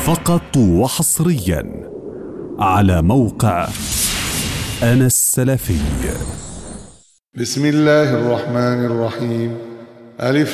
فقط وحصريا على موقع أنا السلفي. بسم الله الرحمن الرحيم. ألف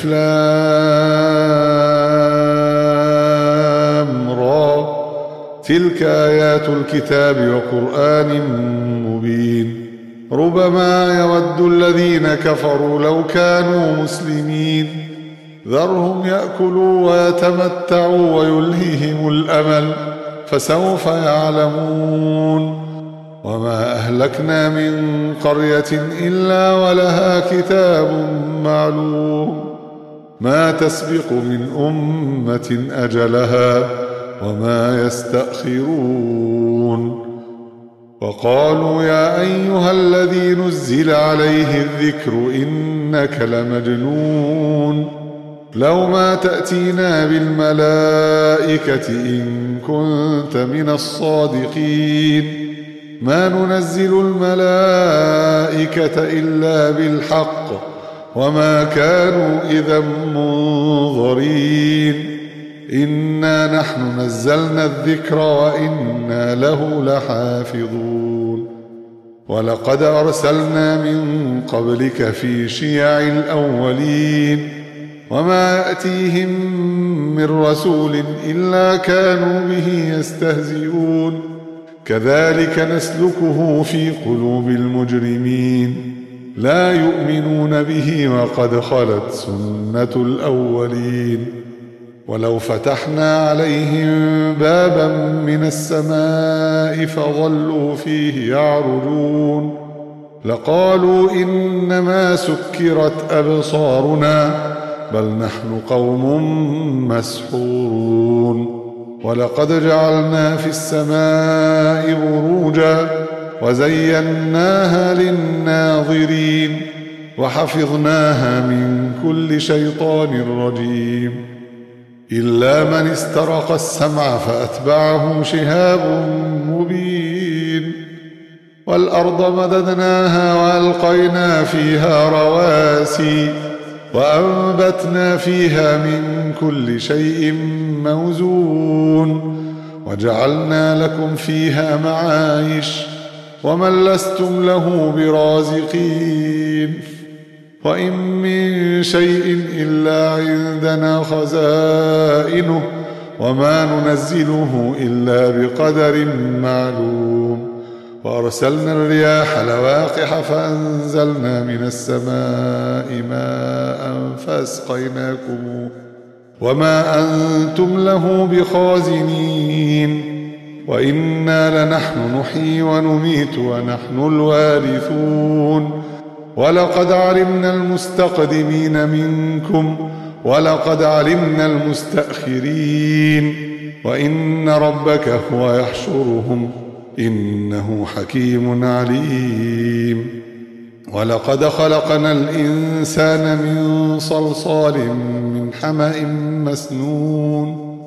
لام را، تلك آيات الكتاب وقرآن مبين. ربما يود الذين كفروا لو كانوا مسلمين، ذرهم يأكلوا ويتمتعوا ويلههم الأمل، فسوف يعلمون. وما أهلكنا من قرية إلا ولها كتاب معلوم، ما تسبق من أمة أجلها وما يستأخرون. وقالوا يا أيها الذي نزل عليه الذكر إنك لمجنون، لو ما تأتينا بالملائكة إن كنت من الصادقين، ما ننزل الملائكة إلا بالحق وما كانوا إذا منظرين. إنا نحن نزلنا الذكر وإنا له لحافظون. ولقد أرسلنا من قبلك في شيع الأولين، وما يأتيهم من رسول إلا كانوا به يستهزئون. كذلك نسلكه في قلوب المجرمين، لا يؤمنون به وقد خلت سنة الأولين. ولو فتحنا عليهم بابا من السماء فظلوا فيه يعرجون، لقالوا إنما سكرت أبصارنا بل نحن قوم مسحورون. ولقد جعلنا في السماء بروجا وزيناها للناظرين، وحفظناها من كل شيطان رجيم، إلا من استرق السمع فأتبعه شهاب مبين. والأرض مددناها وألقينا فيها رواسي وأنبتنا فيها من كل شيء موزون، وجعلنا لكم فيها معايش ومن لستم له برازقين. وإن من شيء إلا عندنا خزائنه وما ننزله إلا بقدر معلوم. وأرسلنا الرياح لواقح فأنزلنا من السماء ماء فأسقيناكم وما أنتم له بخازنين. وإنا لنحن نحيي ونميت ونحن الوارثون. ولقد علمنا المستقدمين منكم ولقد علمنا المستأخرين، وإن ربك هو يحشرهم إنه حكيم عليم. ولقد خلقنا الإنسان من صلصال من حمأ مسنون،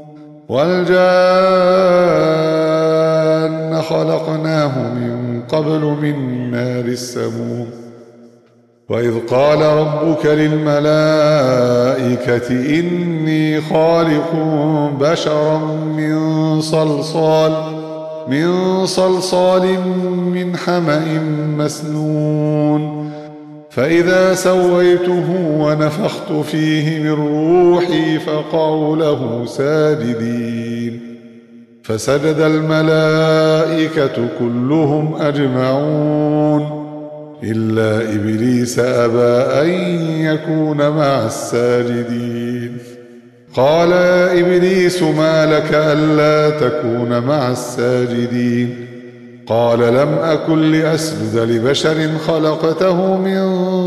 والجان خلقناه من قبل من نار السموم. وإذ قال ربك للملائكة إني خالق بشرا من صلصال من حمأ مسنون، فإذا سويته ونفخت فيه من روحي فقعوا له ساجدين. فسجد الملائكة كلهم أجمعون إلا إبليس أبى أن يكون مع الساجدين. قال يا إبليس ما لك ألا تكون مع الساجدين؟ قال لم أكن لأسجد لبشر خلقته من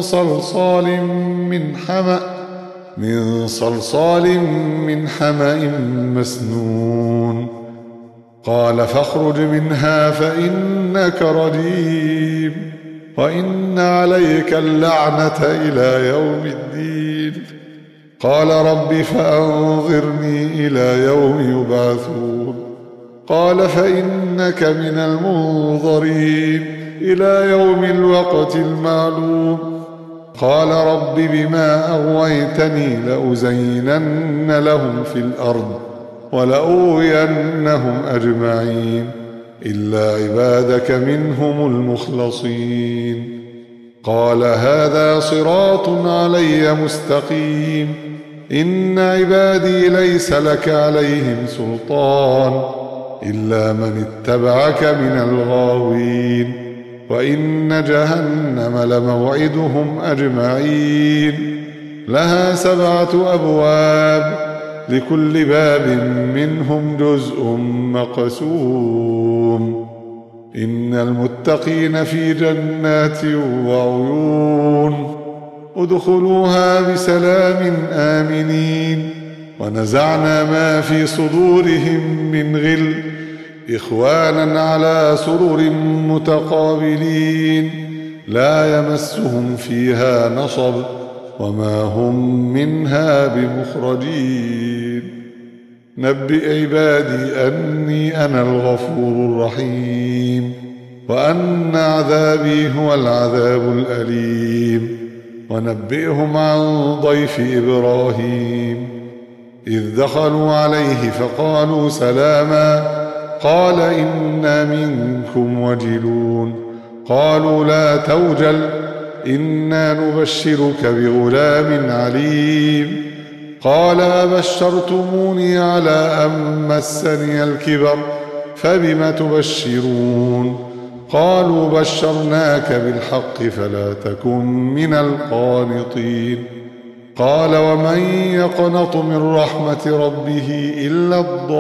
صلصال من حمأ مسنون. قال فاخرج منها فإنك رجيم وإن عليك اللعنة إلى يوم الدين. قال رب فأنظرني إلى يوم يبعثون. قال فإنك من المنظرين إلى يوم الوقت المعلوم. قال رب بما أغويتني لأزينن لهم في الأرض ولأغوينهم أجمعين إلا عبادك منهم المخلصين. قال هذا صراط علي مستقيم. إن عبادي ليس لك عليهم سلطان إلا من اتبعك من الغاوين. وإن جهنم لموعدهم أجمعين. لها 7 أبواب لكل باب منهم جزء مقسوم. إن المتقين في جنات وعيون. ادخلوها بسلام آمنين. ونزعنا ما في صدورهم من غل إخوانا على سرر متقابلين لا يمسهم فيها نصب وما هم منها بمخرجين. نبئ عبادي أني أنا الغفور الرحيم وأن عذابي هو العذاب الأليم. ونبئهم عن ضيف إبراهيم إذ دخلوا عليه فقالوا سلاما قال إنا منكم وجلون. قالوا لا توجل إنا نبشرك بغلام عليم. قال أبشرتموني على أن مسني الكبر فبم تبشرون. قالوا بشرناك بالحق فلا تكن من القانطين. قال ومن يقنط من رحمة ربه إلا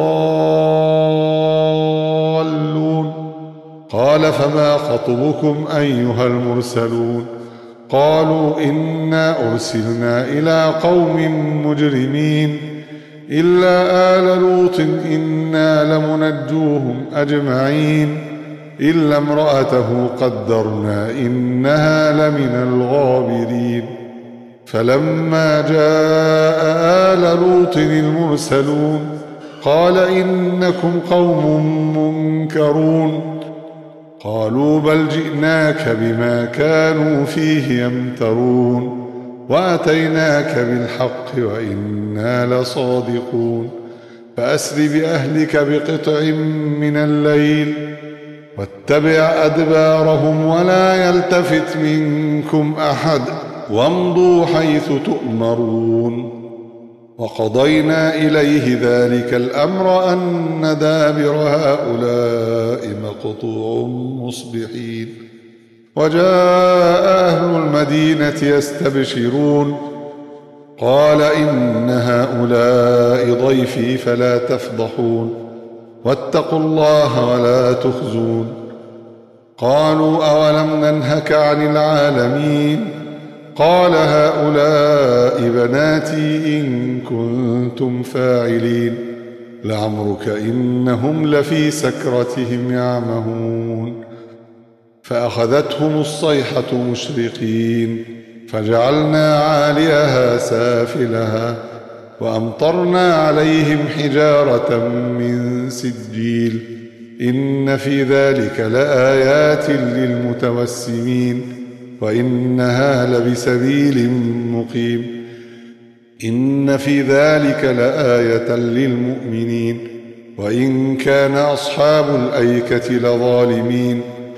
الضالون. قال فما خطبكم أيها المرسلون. قالوا إنا أرسلنا إلى قوم مجرمين إلا آل لوط إنا لمنجوهم أجمعين إلا امرأته قدرنا إنها لمن الغابرين. فلما جاء آل لوط المرسلون قال إنكم قوم منكرون. قالوا بل جئناك بما كانوا فيه يمترون وأتيناك بالحق وإنا لصادقون. فأسر بأهلك بقطع من الليل واتبع أدبارهم ولا يلتفت منكم أحد وامضوا حيث تؤمرون. وقضينا إليه ذلك الأمر أن دابر هؤلاء مقطوع مصبحين. وجاء أهل المدينة يستبشرون قال إن هؤلاء ضيفي فلا تفضحون واتقوا الله ولا تخزون. قالوا أولم ننهك عن العالمين. قال هؤلاء بناتي إن كنتم فاعلين. لعمرك إنهم لفي سكرتهم يعمهون. فأخذتهم الصيحة مشرقين فجعلنا عاليها سافلها وأمطرنا عليهم حجارة من سجيل. إن في ذلك لآيات للمتوسمين وإنها لبسبيل مقيم. إن في ذلك لآية للمؤمنين وإن كان أصحاب الأيكة لظالمين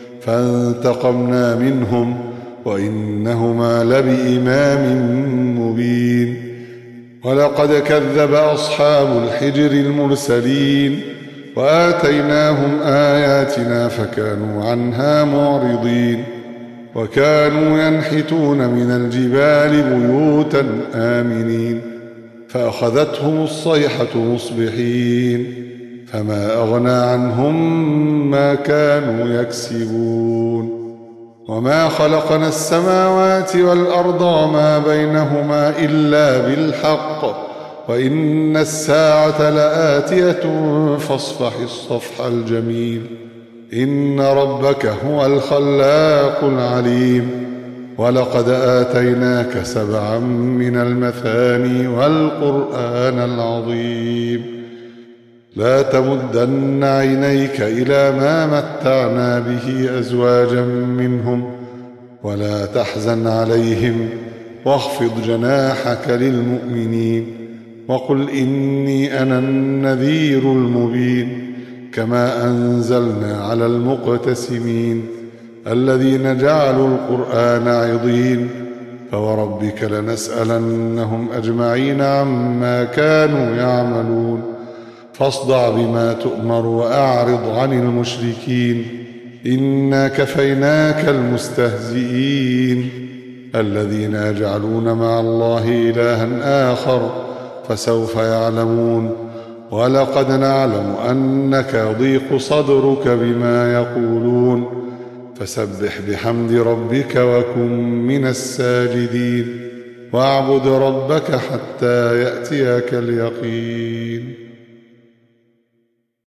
فانتقمنا منهم وإنهما لبإمام مبين. ولقد كذب أصحاب الحجر المرسلين وآتيناهم آياتنا فكانوا عنها معرضين. وكانوا ينحتون من الجبال بيوتا آمنين فأخذتهم الصيحة مصبحين فما أغنى عنهم ما كانوا يكسبون. وما خلقنا السماوات والأرض وما بينهما إلا بالحق وإن الساعة لآتية فاصفح الصفح الجميل. إن ربك هو الخلاق العليم. ولقد آتيناك 7 من المثاني والقرآن العظيم. لا تمدن عينيك إلى ما متعنا به أزواجا منهم ولا تحزن عليهم واخفض جناحك للمؤمنين. وقل إني أنا النذير المبين كما أنزلنا على المقتسمين الذين جعلوا القرآن عضين فوربك لنسألنهم أجمعين عما كانوا يعملون فاصدع بما تؤمر وأعرض عن المشركين إنا كفيناك المستهزئين الذين يجعلون مع الله إلها آخر فسوف يعلمون ولقد نعلم أنك يضيق صدرك بما يقولون فسبح بحمد ربك وكن من الساجدين واعبد ربك حتى يأتيك اليقين